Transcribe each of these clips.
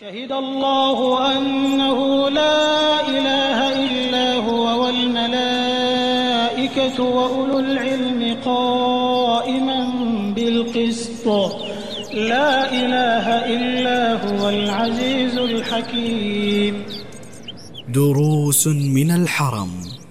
شهد الله أنه لا إله إلا هو والملائكة وأولو العلم قائما بالقسط لا إله إلا هو العزيز الحكيم. دروس من الحرم.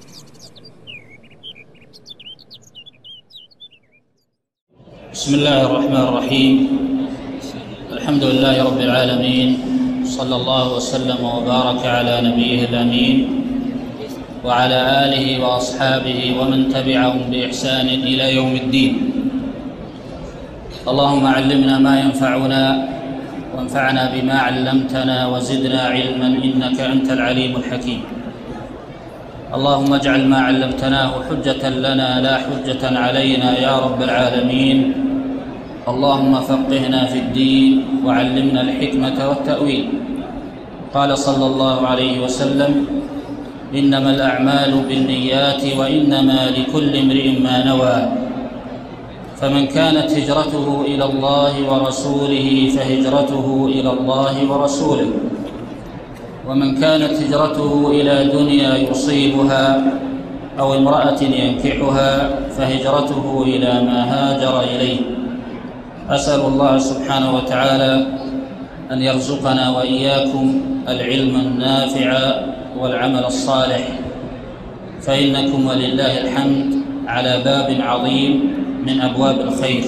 بسم الله الرحمن الرحيم. الحمد لله رب العالمين، صلى الله وسلم وبارك على نبيه الأمين وعلى آله وأصحابه ومن تبعهم بإحسان إلى يوم الدين. اللهم علمنا ما ينفعنا وانفعنا بما علمتنا وزدنا علما إنك أنت العليم الحكيم. اللهم اجعل ما علمتناه حجة لنا لا حجة علينا يا رب العالمين. اللهم فقهنا في الدين وعلمنا الحكمة والتأويل. قال صلى الله عليه وسلم: إنما الأعمال بالنيات وإنما لكل امرئ ما نوى، فمن كانت هجرته إلى الله ورسوله فهجرته إلى الله ورسوله، ومن كانت هجرته إلى دنيا يصيبها أو امرأة ينكحها فهجرته إلى ما هاجر إليه. أسأل الله سبحانه وتعالى أن يرزقنا وإياكم العلم النافع والعمل الصالح، فإنكم ولله الحمد على باب عظيم من أبواب الخير،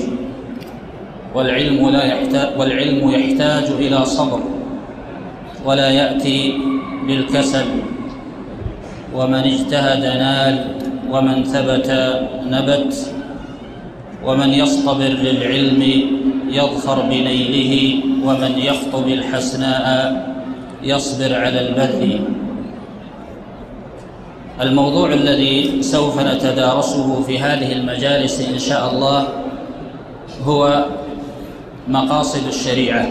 والعلم يحتاج إلى صبر ولا يأتي بالكسل. ومن اجتهد نال، ومن ثبت نبت، ومن يصطبر للعلم يظفر بنيله، ومن يخطب الحسناء يصبر على البذل. الموضوع الذي سوف نتدارسه في هذه المجالس إن شاء الله هو مقاصد الشريعة.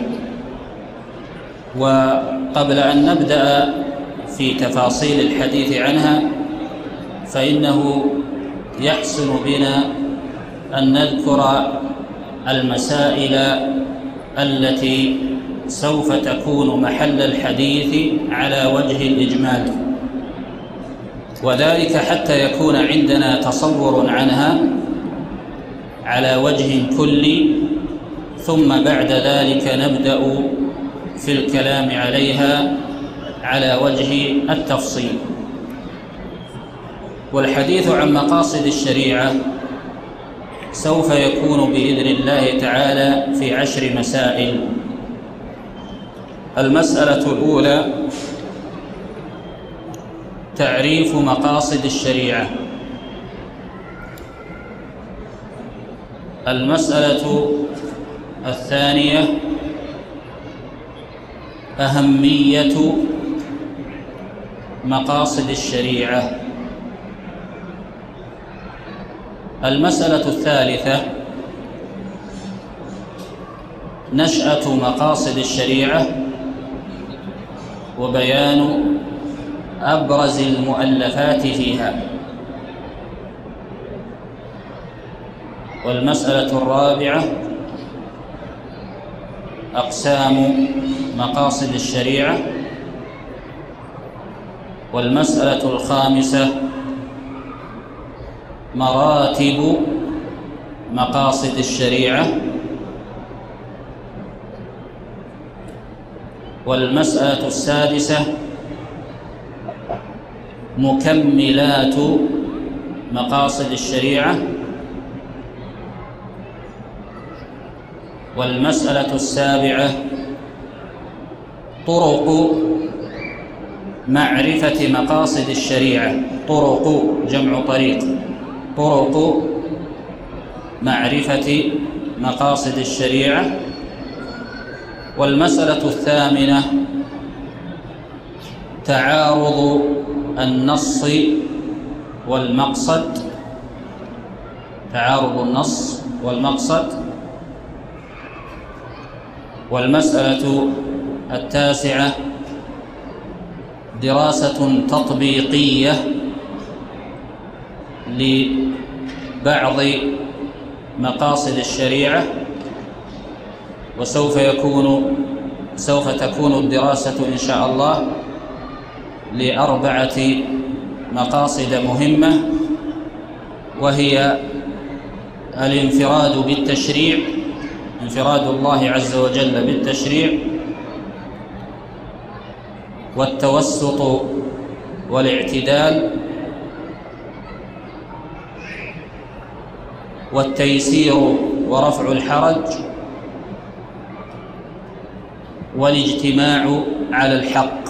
وقبل أن نبدأ في تفاصيل الحديث عنها فإنه يحسن بنا أن نذكر المسائل التي سوف تكون محل الحديث على وجه الإجمال، وذلك حتى يكون عندنا تصور عنها على وجه كلي، ثم بعد ذلك نبدأ في الكلام عليها على وجه التفصيل. والحديث عن مقاصد الشريعة سوف يكون بإذن الله تعالى في 10 مسائل. المسألة الأولى: تعريف مقاصد الشريعة. المسألة الثانية: أهمية مقاصد الشريعة. المسألة الثالثة: نشأة مقاصد الشريعة وبيان أبرز المؤلفات فيها. والمسألة الرابعة: أقسام مقاصد الشريعة. والمسألة الخامسة: مراتب مقاصد الشريعة. والمسألة السادسة: مكملات مقاصد الشريعة. والمسألة السابعة: طرق معرفة مقاصد الشريعة. طرق جمع طريق، طرق معرفة مقاصد الشريعة. والمسألة الثامنة: تعارض النص والمقصد. تعارض النص والمقصد. والمسألة التاسعة: دراسة تطبيقية لبعض مقاصد الشريعة، وسوف يكون سوف تكون الدراسة إن شاء الله ل4 مقاصد مهمة، وهي الانفراد بالتشريع، انفراد الله عز وجل بالتشريع، والتوسط والاعتدال، والتيسير ورفع الحرج، والاجتماع على الحق.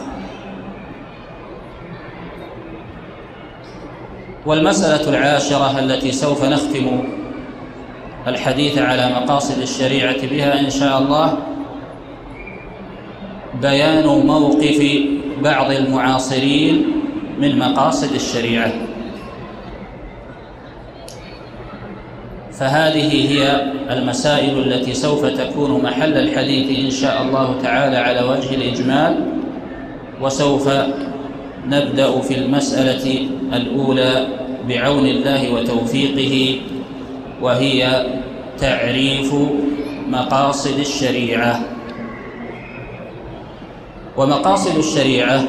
والمسألة العاشرة التي سوف نختم الحديث على مقاصد الشريعة بها إن شاء الله بيان موقف بعض المعاصرين من مقاصد الشريعة. فهذه هي المسائل التي سوف تكون محل الحديث إن شاء الله تعالى على وجه الإجمال، وسوف نبدأ في المسألة الأولى بعون الله وتوفيقه، وهي تعريف مقاصد الشريعة. ومقاصد الشريعة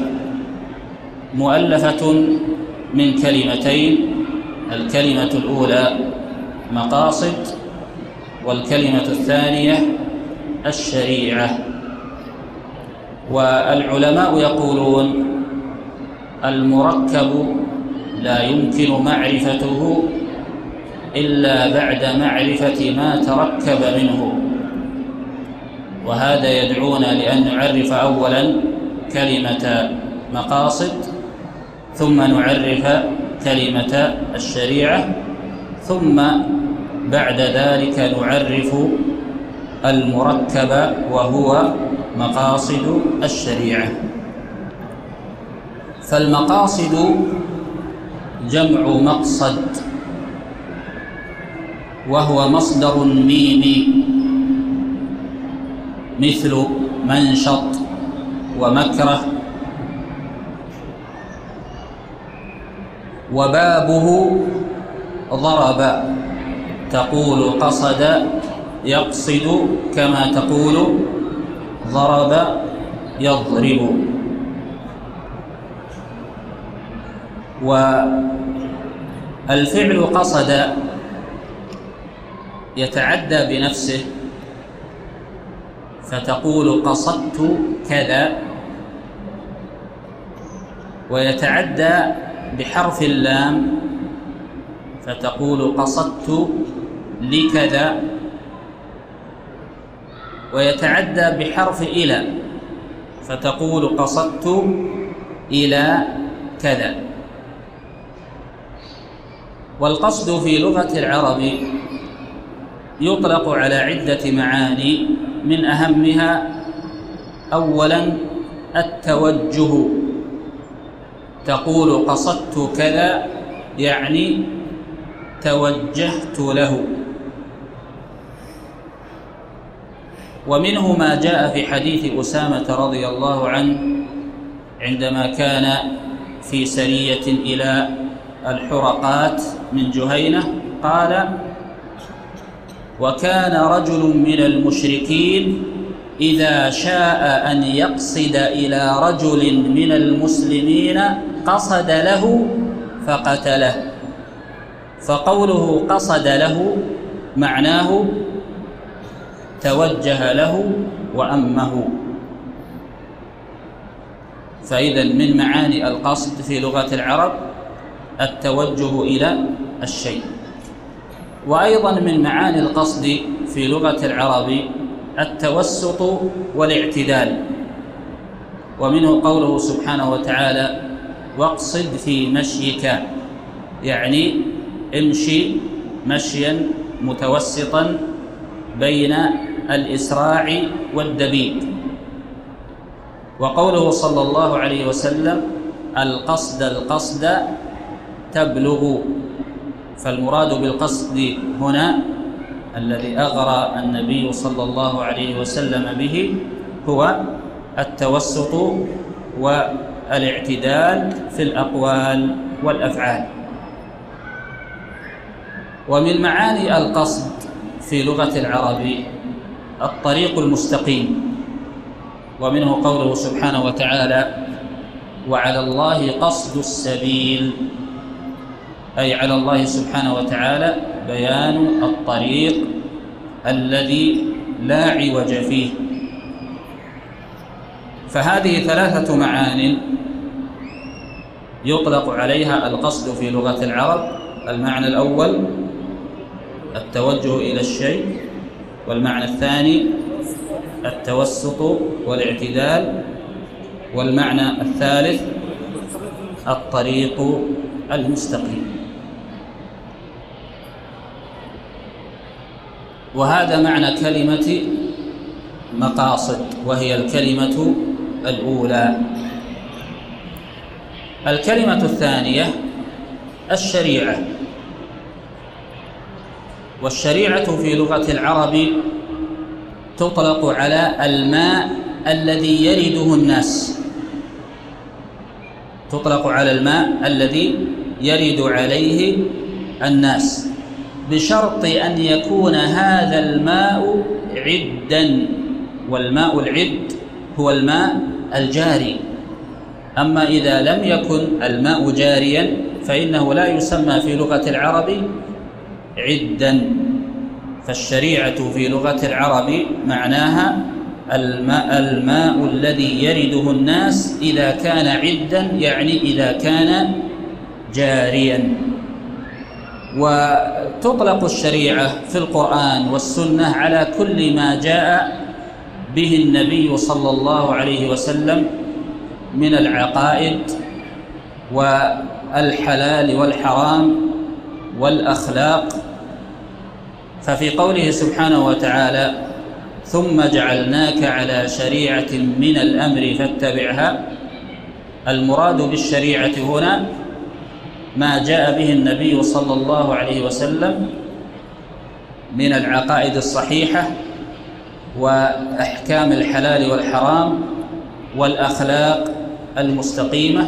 مؤلفة من كلمتين، الكلمة الأولى مقاصد، والكلمة الثانية الشريعة. والعلماء يقولون المركب لا يمكن معرفته إلا بعد معرفة ما تركب منه، وهذا يدعونا لأن نعرف أولا كلمة مقاصد، ثم نعرف كلمة الشريعة، ثم بعد ذلك نعرف المركب وهو مقاصد الشريعة. فالمقاصد جمع مقصد، وهو مصدر ميمي مثل منشط ومكره. وبابه ضرب، تقول قصد يقصد كما تقول ضرب يضرب. والفعل قصد يتعدى بنفسه، فتقول قصدت كذا، ويتعدى بحرف اللام، فتقول قصدت لكذا، ويتعدى بحرف إلى، فتقول قصدت إلى كذا. والقصد في لغة العرب يطلق على عدة معاني، من أهمها أولا التوجه، تقول قصدت كذا يعني توجهت له. ومنه ما جاء في حديث أسامة رضي الله عنه عندما كان في سرية إلى الحرقات من جهينة، قال: وكان رجل من المشركين إذا شاء أن يقصد إلى رجل من المسلمين قصد له فقتله. فقوله قصد له معناه توجه له وأمه. فإذا من معاني القصد في لغة العرب التوجه إلى الشيء. وأيضا من معاني القصد في لغة العرب التوسط والاعتدال، ومنه قوله سبحانه وتعالى: واقصد في مشيك، يعني امشي مشيا متوسطا بين الإسراع والدبيب. وقوله صلى الله عليه وسلم: القصد تبلغ. فالمراد بالقصد هنا الذي أغرى النبي صلى الله عليه وسلم به هو التوسط والاعتدال في الأقوال والأفعال. ومن معاني القصد في لغة العرب الطريق المستقيم، ومنه قوله سبحانه وتعالى: وعلى الله قصد السبيل، أي على الله سبحانه وتعالى بيان الطريق الذي لا عوج فيه. فهذه ثلاثة معان يطلق عليها القصد في لغة العرب. المعنى الأول التوجه إلى الشيء، والمعنى الثاني التوسط والاعتدال، والمعنى الثالث الطريق المستقيم. وهذا معنى كلمة مقاصد، وهي الكلمة الأولى. الكلمة الثانية الشريعة. والشريعة في لغة العرب تطلق على الماء الذي يرده الناس، تطلق على الماء الذي يرد عليه الناس، بشرط أن يكون هذا الماء عداً، والماء العد هو الماء الجاري. أما إذا لم يكن الماء جارياً فإنه لا يسمى في لغة العرب عداً. فالشريعة في لغة العرب معناها الماء الذي يرده الناس إذا كان عداً، يعني إذا كان جارياً. وتطلق الشريعة في القرآن والسنة على كل ما جاء به النبي صلى الله عليه وسلم من العقائد والحلال والحرام والأخلاق. ففي قوله سبحانه وتعالى: ثم جعلناك على شريعة من الأمر فاتبعها، المراد بالشريعة هنا ما جاء به النبي صلى الله عليه وسلم من العقائد الصحيحة وأحكام الحلال والحرام والأخلاق المستقيمة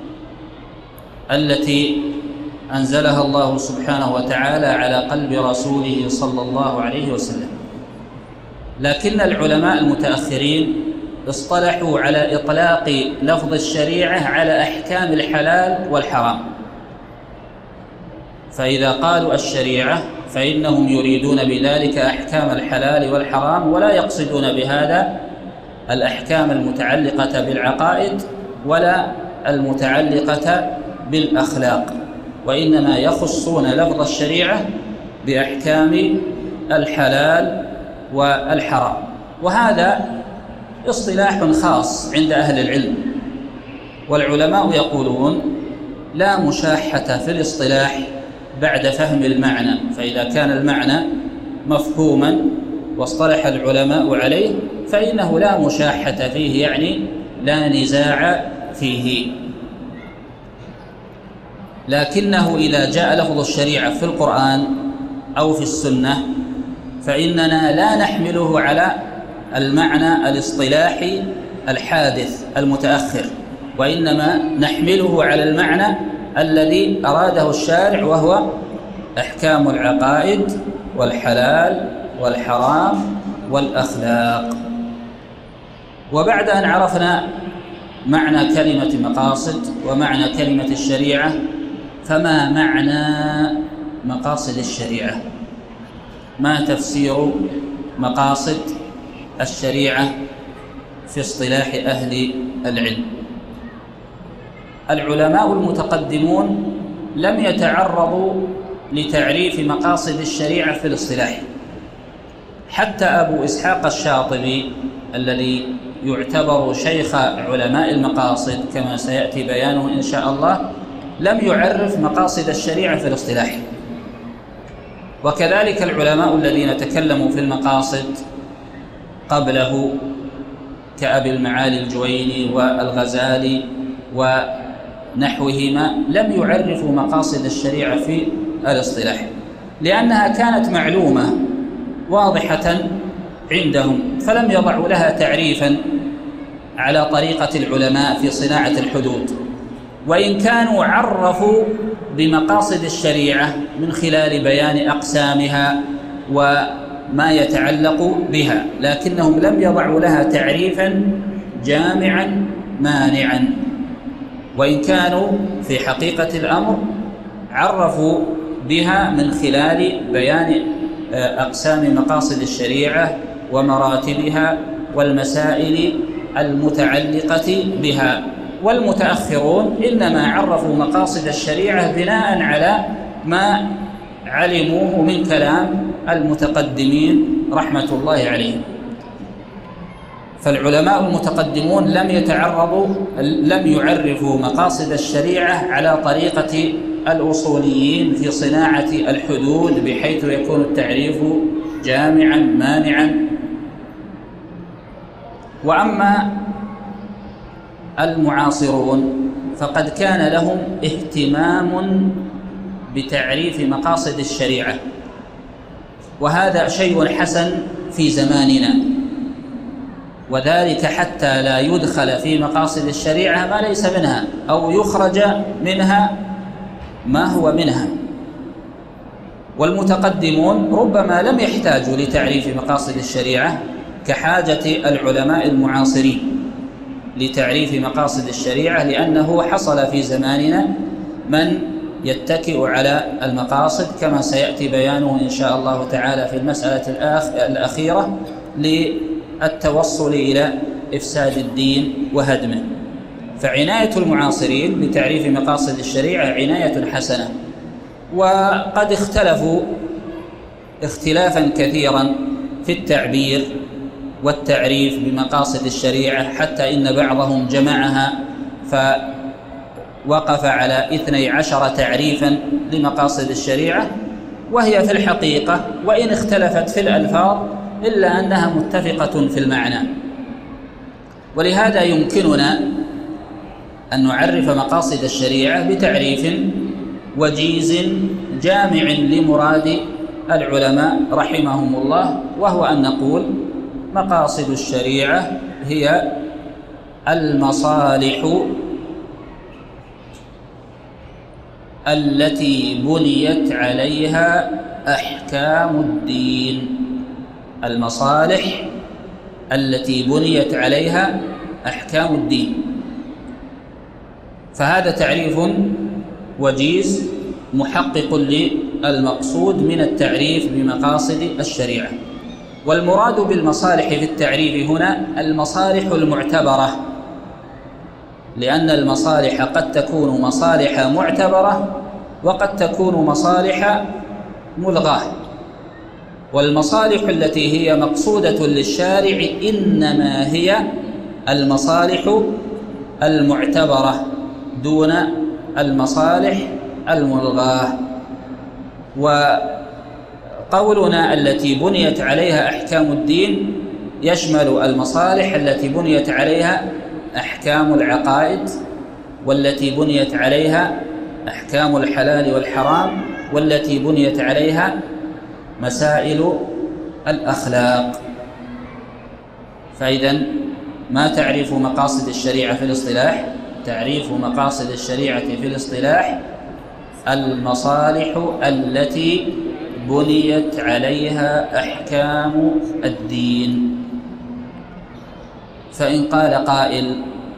التي أنزلها الله سبحانه وتعالى على قلب رسوله صلى الله عليه وسلم. لكن العلماء المتأخرين اصطلحوا على إطلاق لفظ الشريعة على أحكام الحلال والحرام. فإذا قالوا الشريعة فإنهم يريدون بذلك أحكام الحلال والحرام، ولا يقصدون بهذا الأحكام المتعلقة بالعقائد ولا المتعلقة بالأخلاق، وإنما يخصون لفظ الشريعة بأحكام الحلال والحرام. وهذا اصطلاح خاص عند أهل العلم، والعلماء يقولون لا مشاحة في الاصطلاح بعد فهم المعنى. فإذا كان المعنى مفهوما واصطلح العلماء عليه فإنه لا مشاحة فيه، يعني لا نزاع فيه. لكنه إذا جاء لفظ الشريعة في القرآن أو في السنة فإننا لا نحمله على المعنى الاصطلاحي الحادث المتأخر، وإنما نحمله على المعنى الذي أراده الشارع، وهو أحكام العقائد والحلال والحرام والأخلاق. وبعد أن عرفنا معنى كلمة مقاصد ومعنى كلمة الشريعة، فما معنى مقاصد الشريعة؟ ما تفسير مقاصد الشريعة في اصطلاح أهل العلم؟ العلماء المتقدمون لم يتعرضوا لتعريف مقاصد الشريعة في الاصطلاح. حتى أبو إسحاق الشاطبي الذي يعتبر شيخ علماء المقاصد كما سيأتي بيانه إن شاء الله لم يعرف مقاصد الشريعة في الاصطلاح. وكذلك العلماء الذين تكلموا في المقاصد قبله كأبي المعالي الجويني والغزالي ونحوهما لم يعرفوا مقاصد الشريعة في الاصطلاح، لأنها كانت معلومة واضحة عندهم، فلم يضعوا لها تعريفا على طريقة العلماء في صناعة الحدود. وإن كانوا عرفوا بمقاصد الشريعة من خلال بيان أقسامها وما يتعلق بها، لكنهم لم يضعوا لها تعريفا جامعا مانعا، وإن كانوا في حقيقة الأمر عرفوا بها من خلال بيان أقسام مقاصد الشريعة ومراتبها والمسائل المتعلقة بها. والمتأخرون إنما عرفوا مقاصد الشريعة بناء على ما علموه من كلام المتقدمين رحمة الله عليهم. فالعلماء المتقدمون لم يعرفوا مقاصد الشريعة على طريقة الأصوليين في صناعة الحدود، بحيث يكون التعريف جامعا مانعا. وأما المعاصرون فقد كان لهم اهتمام بتعريف مقاصد الشريعة، وهذا شيء حسن في زماننا، وذلك حتى لا يدخل في مقاصد الشريعة ما ليس منها، أو يخرج منها ما هو منها. والمتقدمون ربما لم يحتاجوا لتعريف مقاصد الشريعة كحاجة العلماء المعاصرين لتعريف مقاصد الشريعة، لأنه حصل في زماننا من يتكئ على المقاصد، كما سيأتي بيانه إن شاء الله تعالى في المسألة الأخيرة، للتوصل إلى إفساد الدين وهدمه. فعناية المعاصرين بتعريف مقاصد الشريعة عناية حسنة. وقد اختلفوا اختلافا كثيرا في التعبير والتعريف بمقاصد الشريعة، حتى إن بعضهم جمعها فوقف على 12 تعريفا لمقاصد الشريعة، وهي في الحقيقة وإن اختلفت في الألفاظ إلا أنها متفقة في المعنى. ولهذا يمكننا أن نعرف مقاصد الشريعة بتعريف وجيز جامع لمراد العلماء رحمهم الله، وهو أن نقول مقاصد الشريعة هي المصالح التي بنيت عليها أحكام الدين. المصالح التي بنيت عليها أحكام الدين. فهذا تعريف وجيز محقق للمقصود من التعريف بمقاصد الشريعة. والمراد بالمصالح في التعريف هنا المصالح المعتبرة، لأن المصالح قد تكون مصالح معتبرة وقد تكون مصالح ملغاة. والمصالح التي هي مقصودة للشارع إنما هي المصالح المعتبرة دون المصالح الملغاة. وقولنا التي بنيت عليها أحكام الدين يشمل المصالح التي بنيت عليها أحكام العقائد، والتي بنيت عليها أحكام الحلال والحرام، والتي بنيت عليها مسائل الأخلاق. فإذن ما تعريف مقاصد الشريعة في الاصطلاح؟ تعريف مقاصد الشريعة في الاصطلاح المصالح التي بنيت عليها أحكام الدين. فإن قال قائل: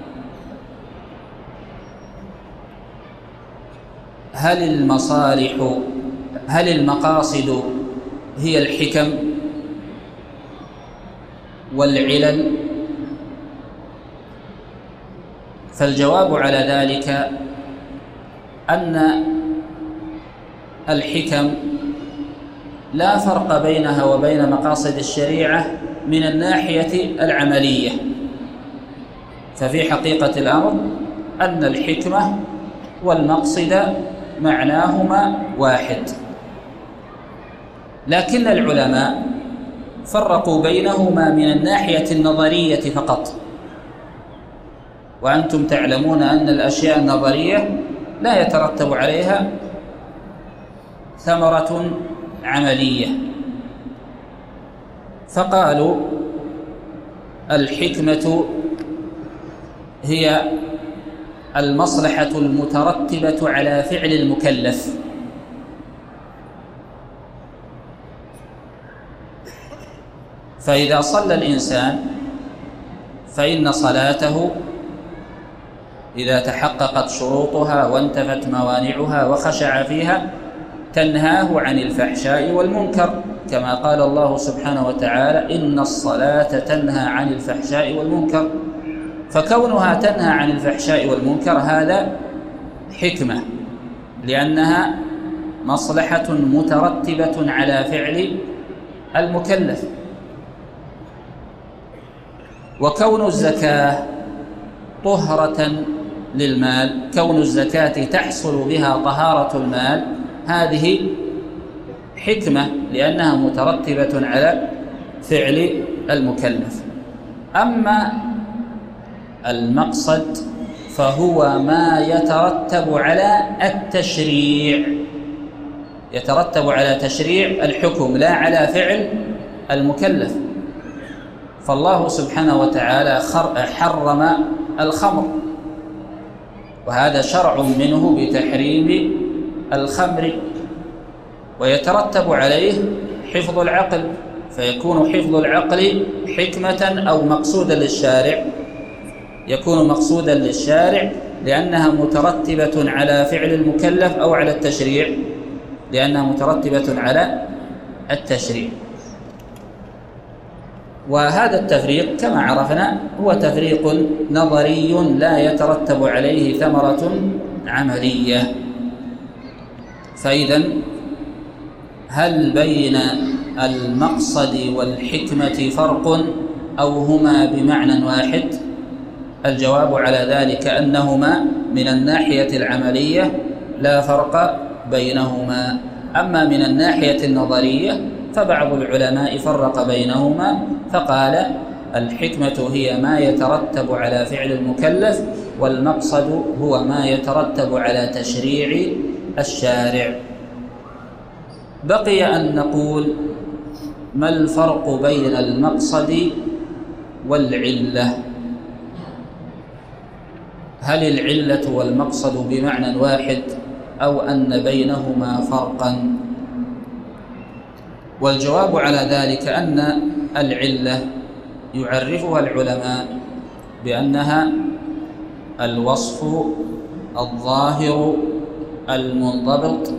هل المقاصد هي الحكم والعلل؟ فالجواب على ذلك أن الحكم لا فرق بينها وبين مقاصد الشريعة من الناحية العملية. ففي حقيقة الأمر أن الحكمة والمقصد معناهما واحد، لكن العلماء فرقوا بينهما من الناحية النظرية فقط. وأنتم تعلمون أن الأشياء النظرية لا يترتب عليها ثمرة عملية. فقالوا الحكمة هي المصلحة المترتبة على فعل المكلف، فإذا صلى الإنسان فإن صلاته إذا تحققت شروطها وانتفت موانعها وخشع فيها تنهاه عن الفحشاء والمنكر، كما قال الله سبحانه وتعالى: إن الصلاة تنهى عن الفحشاء والمنكر. فكونها تنهى عن الفحشاء والمنكر هذا حكمة، لأنها مصلحة مترتبة على فعل المكلف. وكون الزكاة طهرة للمال، كون الزكاة تحصل بها طهارة المال، هذه حكمة لأنها مترتبة على فعل المكلف. أما المقصد فهو ما يترتب على التشريع، يترتب على تشريع الحكم لا على فعل المكلف. فالله سبحانه وتعالى حرم الخمر، وهذا شرع منه بتحريم الخمر، ويترتب عليه حفظ العقل، فيكون حفظ العقل حكمة أو مقصودا للشارع، يكون مقصودا للشارع لأنها مترتبة على فعل المكلف، أو على التشريع لأنها مترتبة على التشريع. وهذا التفريق كما عرفنا هو تفريق نظري لا يترتب عليه ثمرة عملية. فإذن هل بين المقصد والحكمة فرق أو هما بمعنى واحد؟ الجواب على ذلك أنهما من الناحية العملية لا فرق بينهما. أما من الناحية النظرية فبعض العلماء فرق بينهما فقال: الحكمة هي ما يترتب على فعل المكلف، والمقصد هو ما يترتب على تشريع الشارع. بقي أن نقول: ما الفرق بين المقصد والعلة؟ هل العلة والمقصد بمعنى واحد أو أن بينهما فرقا؟ والجواب على ذلك أن العلة يعرفها العلماء بأنها الوصف الظاهر المنضبط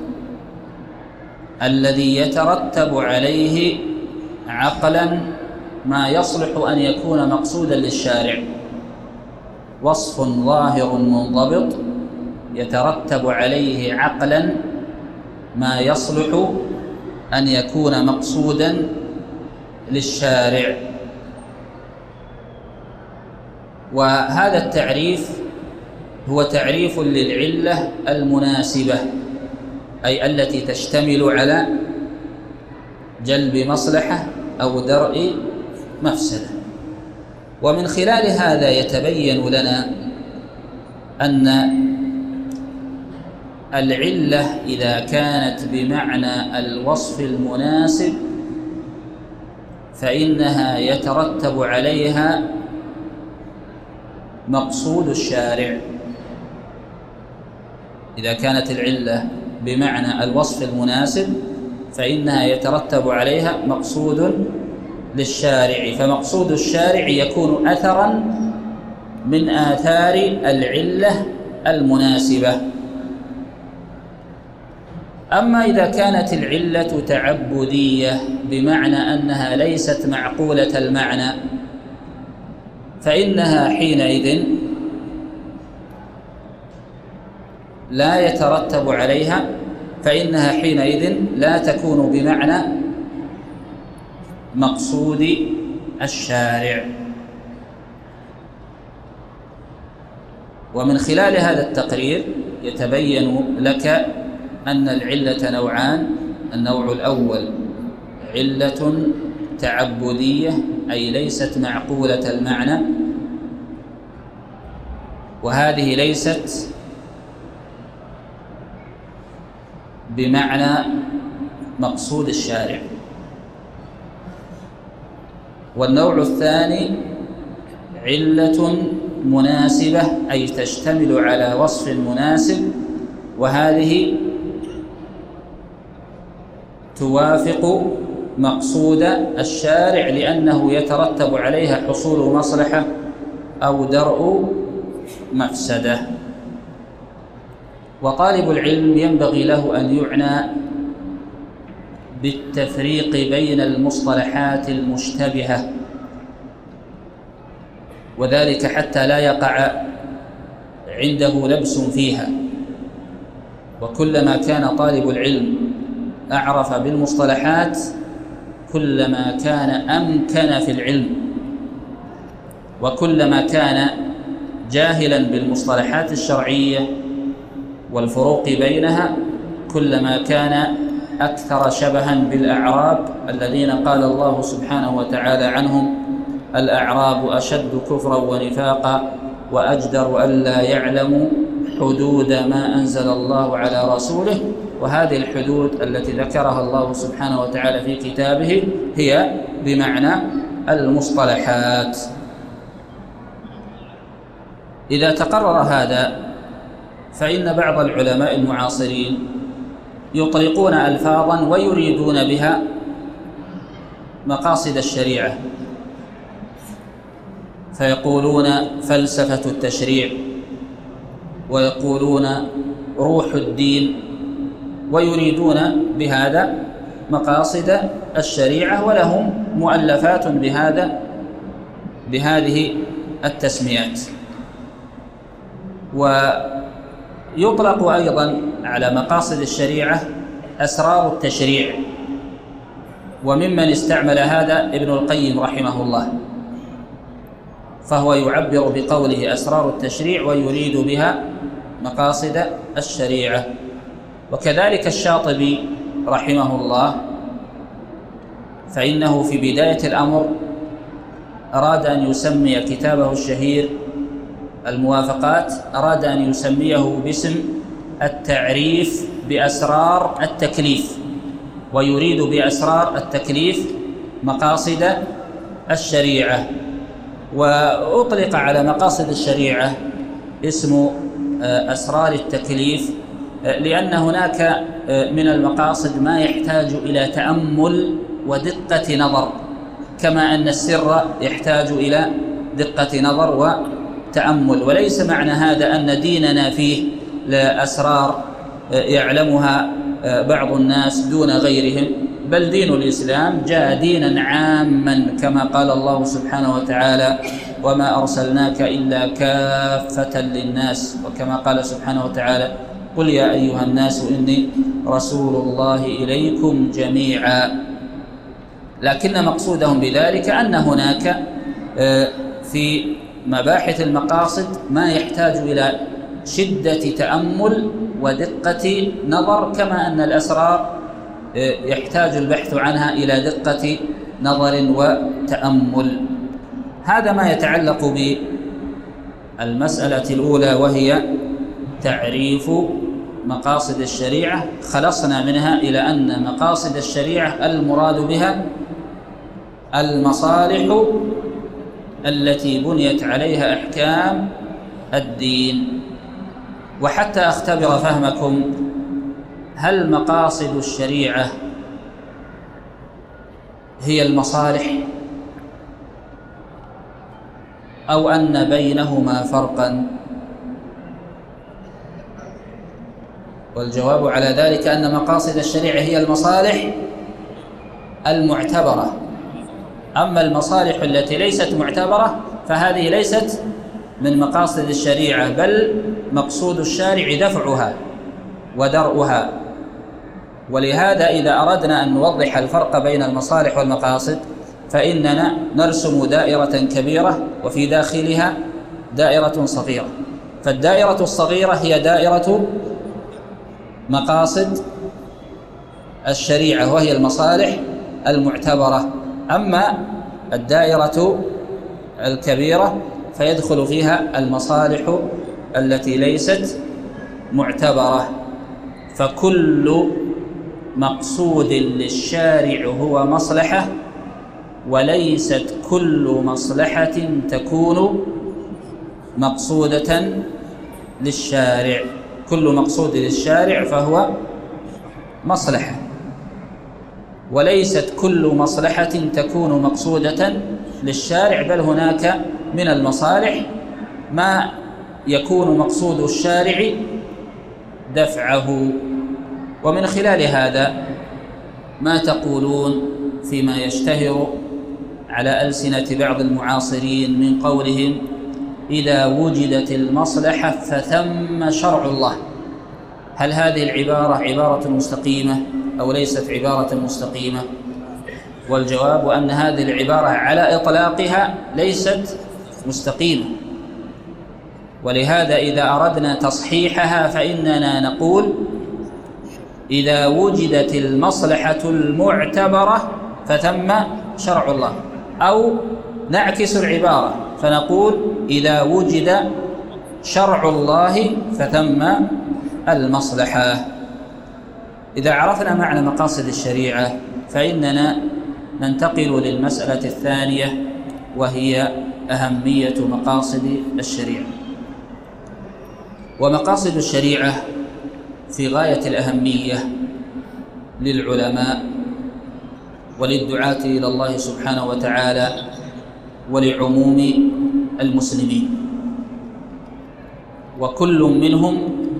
الذي يترتب عليه عقلا ما يصلح أن يكون مقصودا للشارع. وصف ظاهر منضبط يترتب عليه عقلا ما يصلح أن يكون مقصودا للشارع. وهذا التعريف هو تعريف للعلة المناسبة، أي التي تشتمل على جلب مصلحة أو درء مفسدة. ومن خلال هذا يتبين لنا أن العلة إذا كانت بمعنى الوصف المناسب فإنها يترتب عليها مقصود الشارع. إذا كانت العلة بمعنى الوصف المناسب فإنها يترتب عليها مقصود للشارع، فمقصود الشارع يكون أثرا من آثار العلة المناسبة. أما إذا كانت العلة تعبدية بمعنى أنها ليست معقولة المعنى فإنها حينئذ لا يترتب عليها، فإنها حينئذ لا تكون بمعنى مقصود الشارع. ومن خلال هذا التقرير يتبين لك أن العلة نوعان: النوع الأول علة تعبدية أي ليست معقولة المعنى، وهذه ليست بمعنى مقصود الشارع. والنوع الثاني علة مناسبة أي تشتمل على وصف مناسب، وهذه توافق مقصود الشارع لأنه يترتب عليها حصول مصلحة أو درء مفسدة. وطالب العلم ينبغي له أن يعنى بالتفريق بين المصطلحات المشتبهة، وذلك حتى لا يقع عنده لبس فيها. وكلما كان طالب العلم أعرف بالمصطلحات كلما كان أمكن في العلم، وكلما كان جاهلا بالمصطلحات الشرعية والفروق بينها كلما كان أكثر شبها بالأعراب الذين قال الله سبحانه وتعالى عنهم: الأعراب أشد كفرا ونفاقا وأجدر ألا يعلموا حدود ما أنزل الله على رسوله. وهذه الحدود التي ذكرها الله سبحانه وتعالى في كتابه هي بمعنى المصطلحات. إذا تقرر هذا فإن بعض العلماء المعاصرين يطلقون ألفاظا ويريدون بها مقاصد الشريعة، فيقولون فلسفة التشريع، ويقولون روح الدين، ويريدون بهذا مقاصد الشريعة، ولهم مؤلفات بهذه التسميات. ويطلق أيضا على مقاصد الشريعة أسرار التشريع، وممن استعمل هذا ابن القيم رحمه الله، فهو يعبر بقوله أسرار التشريع ويريد بها مقاصد الشريعة. وكذلك الشاطبي رحمه الله، فإنه في بداية الأمر أراد أن يسمي كتابه الشهير الموافقات، أراد أن يسميه باسم التعريف بأسرار التكليف، ويريد بأسرار التكليف مقاصد الشريعة. وأطلق على مقاصد الشريعة اسم أسرار التكليف، لأن هناك من المقاصد ما يحتاج إلى تأمل ودقة نظر، كما أن السر يحتاج إلى دقة نظر وتأمل. وليس معنى هذا أن ديننا فيه أسرار يعلمها بعض الناس دون غيرهم، بل دين الإسلام جاء دينا عاما، كما قال الله سبحانه وتعالى: وما أرسلناك إلا كافة للناس، وكما قال سبحانه وتعالى: قل يا أيها الناس إني رسول الله إليكم جميعا. لكن مقصودهم بذلك أن هناك في مباحث المقاصد ما يحتاج إلى شدة تأمل ودقة نظر، كما أن الأسرار يحتاج البحث عنها إلى دقة نظر وتأمل. هذا ما يتعلق بالمسألة الأولى، وهي تعريف مقاصد الشريعة. خلصنا منها إلى أن مقاصد الشريعة المراد بها المصالح التي بنيت عليها أحكام الدين. وحتى أختبر فهمكم، هل مقاصد الشريعة هي المصالح، أو أن بينهما فرقا؟ والجواب على ذلك أن مقاصد الشريعة هي المصالح المعتبرة، أما المصالح التي ليست معتبرة فهذه ليست من مقاصد الشريعة، بل مقصود الشارع دفعها ودرءها. ولهذا إذا أردنا أن نوضح الفرق بين المصالح والمقاصد فإننا نرسم دائرة كبيرة وفي داخلها دائرة صغيرة. فالدائرة الصغيرة هي دائرة مقاصد الشريعة وهي المصالح المعتبرة، أما الدائرة الكبيرة فيدخل فيها المصالح التي ليست معتبرة. فكل مقصود للشارع هو مصلحة، وليست كل مصلحة تكون مقصودة للشارع. كل مقصود للشارع فهو مصلحة، وليست كل مصلحة تكون مقصودة للشارع، بل هناك من المصالح ما يكون مقصود الشارع دفعه. ومن خلال هذا ما تقولون فيما يشتهر على ألسنة بعض المعاصرين من قولهم: إذا وجدت المصلحة فثم شرع الله. هل هذه العبارة عبارة مستقيمة أو ليست عبارة مستقيمة؟ والجواب أن هذه العبارة على إطلاقها ليست مستقيمة، ولهذا إذا أردنا تصحيحها فإننا نقول: إذا وجدت المصلحة المعتبرة فثم شرع الله، أو نعكس العبارة فنقول: إذا وجد شرع الله فثم المصلحة. إذا عرفنا معنى مقاصد الشريعة فإننا ننتقل للمسألة الثانية، وهي أهمية مقاصد الشريعة. ومقاصد الشريعة في غاية الأهمية للعلماء وللدعاة إلى الله سبحانه وتعالى ولعموم المسلمين، وكل منهم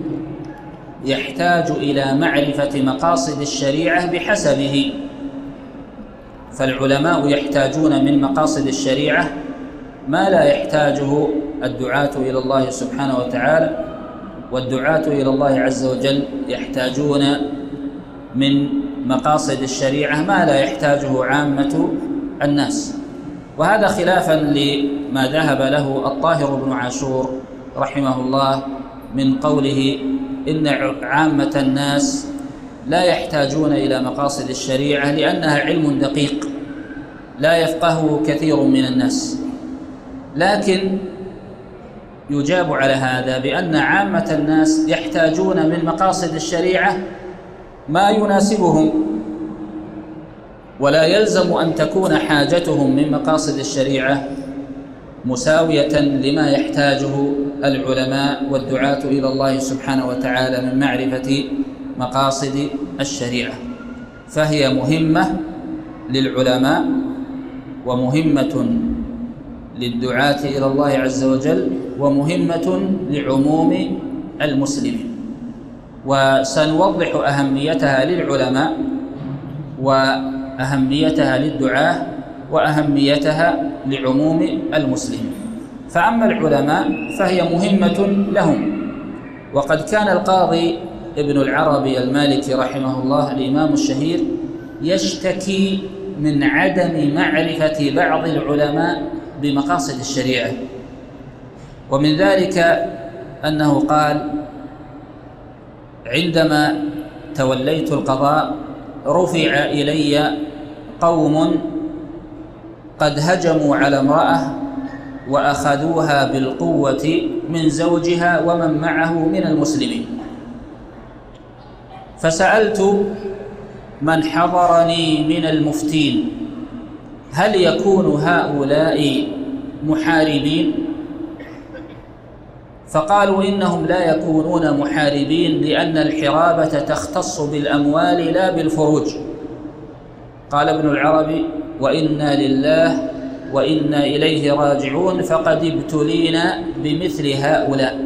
يحتاج إلى معرفة مقاصد الشريعة بحسبه. فالعلماء يحتاجون من مقاصد الشريعة ما لا يحتاجه الدعاة إلى الله سبحانه وتعالى، والدعاة إلى الله عز وجل يحتاجون من مقاصد الشريعة ما لا يحتاجه عامة الناس. وهذا خلافا لما ذهب له الطاهر بن عاشور رحمه الله من قوله إن عامة الناس لا يحتاجون إلى مقاصد الشريعة لأنها علم دقيق لا يفقهه كثير من الناس. لكن يجاب على هذا بأن عامة الناس يحتاجون من مقاصد الشريعة ما يناسبهم، ولا يلزم أن تكون حاجتهم من مقاصد الشريعة مساوية لما يحتاجه العلماء والدعاة إلى الله سبحانه وتعالى من معرفة مقاصد الشريعة. فهي مهمة للعلماء ومهمة للدعاة إلى الله عز وجل ومهمة لعموم المسلمين. وسنوضح أهميتها للعلماء وأهميتها للدعاة وأهميتها لعموم المسلمين. فأما العلماء فهي مهمة لهم، وقد كان القاضي ابن العربي المالكي رحمه الله الإمام الشهير يشتكي من عدم معرفة بعض العلماء بمقاصد الشريعة، ومن ذلك أنه قال: عندما توليت القضاء رفع إلي قوم قد هجموا على امرأة وأخذوها بالقوة من زوجها ومن معه من المسلمين، فسألت من حضرني من المفتين: هل يكون هؤلاء محاربين؟ فقالوا: إنهم لا يكونون محاربين لأن الحرابة تختص بالأموال لا بالفروج. قال ابن العربي: وإنا لله وإنا إليه راجعون، فقد ابتلينا بمثل هؤلاء،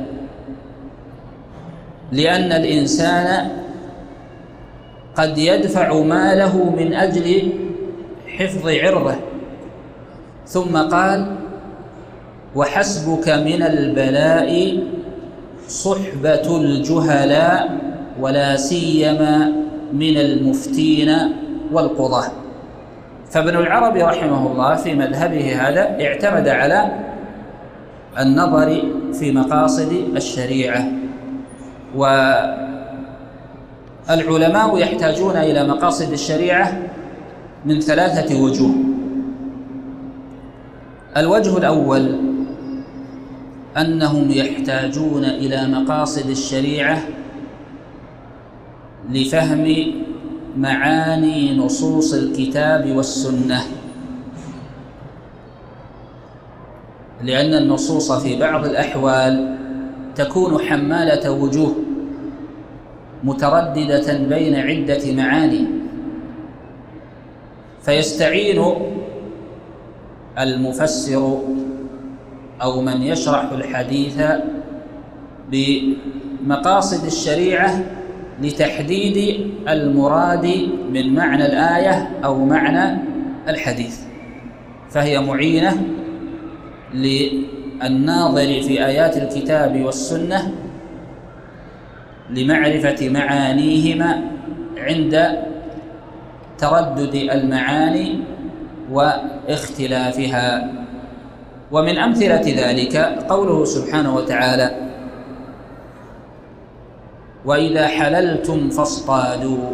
لأن الإنسان قد يدفع ماله من أجل حفظ عرضه. ثم قال: وحسبك من البلاء صحبة الجهلاء ولا سيما من المفتين والقضاة. فابن العربي رحمه الله في مذهبه هذا اعتمد على النظر في مقاصد الشريعة. والعلماء يحتاجون إلى مقاصد الشريعة من 3 وجوه. الوجه الأول أنهم يحتاجون إلى مقاصد الشريعة لفهم معاني نصوص الكتاب والسنة، لأن النصوص في بعض الأحوال تكون حمالة وجوه مترددة بين عدة معاني، فيستعين المفسر أو من يشرح الحديث بمقاصد الشريعة لتحديد المراد من معنى الآية أو معنى الحديث، فهي معينة للناظر في آيات الكتاب والسنة لمعرفة معانيهما عند تردد المعاني واختلافها. ومن أمثلة ذلك قوله سبحانه وتعالى: وإذا حللتم فاصطادوا.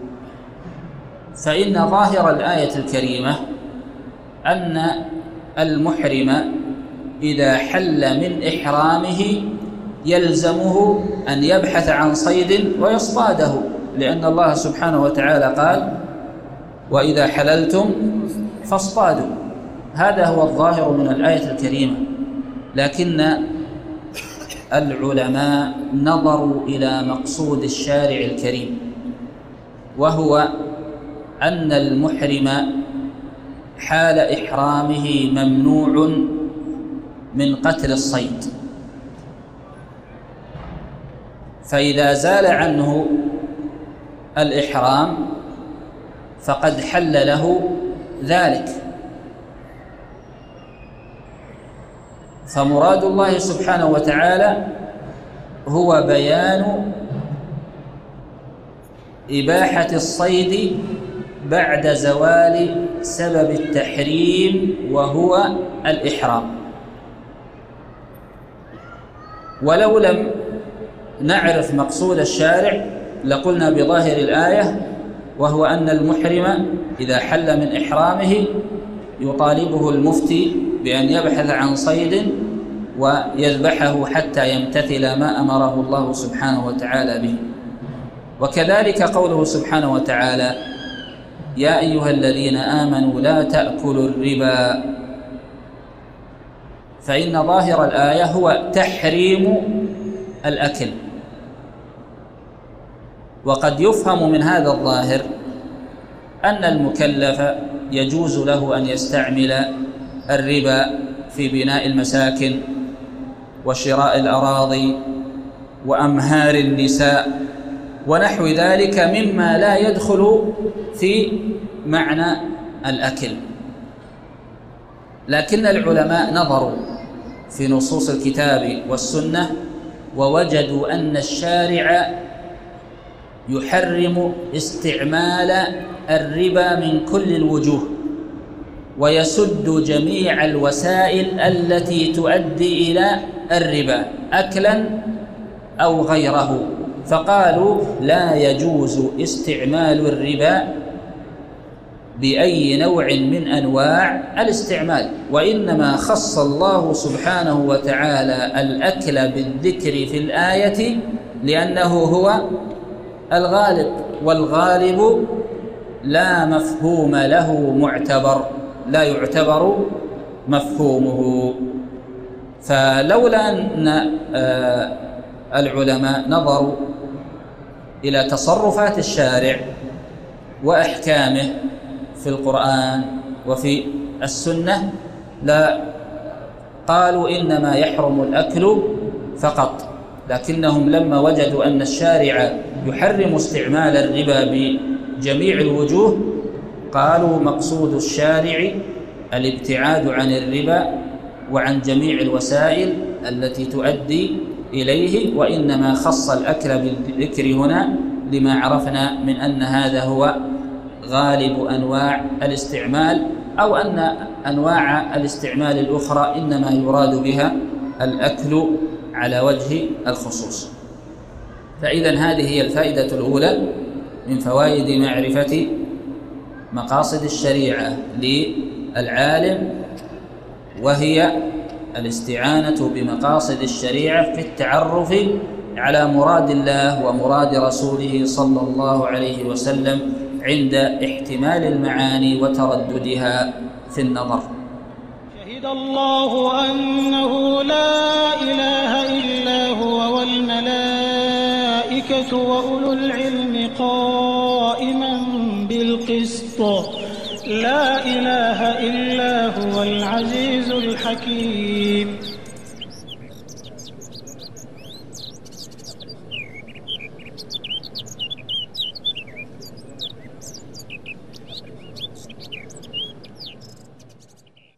فإن ظاهر الآية الكريمة أن المحرم إذا حل من إحرامه يلزمه أن يبحث عن صيد ويصطاده، لأن الله سبحانه وتعالى قال: وإذا حللتم فاصطادوا. هذا هو الظاهر من الآية الكريمة، لكن العلماء نظروا إلى مقصود الشارع الكريم، وهو أن المحرم حال إحرامه ممنوع من قتل الصيد، فإذا زال عنه الإحرام فقد حل له ذلك. فمراد الله سبحانه وتعالى هو بيان إباحة الصيد بعد زوال سبب التحريم وهو الإحرام. ولو لم نعرف مقصود الشارع لقلنا بظاهر الآية، وهو أن المحرم إذا حل من إحرامه يطالبه المفتي بأن يبحث عن صيد ويذبحه حتى يمتثل ما أمره الله سبحانه وتعالى به. وكذلك قوله سبحانه وتعالى: يا أيها الذين آمنوا لا تأكلوا الربا. فإن ظاهر الآية هو تحريم الأكل، وقد يفهم من هذا الظاهر أن المكلف يجوز له أن يستعمل الربا في بناء المساكن وشراء الأراضي وأمهار النساء ونحو ذلك مما لا يدخل في معنى الأكل. لكن العلماء نظروا في نصوص الكتاب والسنة ووجدوا أن الشارع يحرم استعمال الربا من كل الوجوه، ويسد جميع الوسائل التي تؤدي إلى الربا أكلا أو غيره. فقالوا لا يجوز استعمال الربا بأي نوع من أنواع الاستعمال، وإنما خص الله سبحانه وتعالى الأكل بالذكر في الآية لأنه هو الغالب، والغالب لا مفهوم له معتبر، لا يعتبر مفهومه. فلولا أن العلماء نظروا إلى تصرفات الشارع وأحكامه في القرآن وفي السنة لا قالوا إنما يحرم الأكل فقط، لكنهم لما وجدوا أن الشارع يحرم استعمال الربا بجميع الوجوه قالوا مقصود الشارع الابتعاد عن الربا وعن جميع الوسائل التي تؤدي إليه، وإنما خص الأكل بالذكر هنا لما عرفنا من أن هذا هو غالب أنواع الاستعمال، أو أن أنواع الاستعمال الأخرى إنما يراد بها الأكل على وجه الخصوص. فإذا هذه هي الفائدة الأولى من فوائد معرفة مقاصد الشريعة للعالم، وهي الاستعانة بمقاصد الشريعة في التعرف على مراد الله ومراد رسوله صلى الله عليه وسلم عند احتمال المعاني وترددها في النظر. شهد الله أنه لا إله إلا هو والملائكة وأولو العلم قائما بالقسط لا إله إلا هو العزيز الحكيم.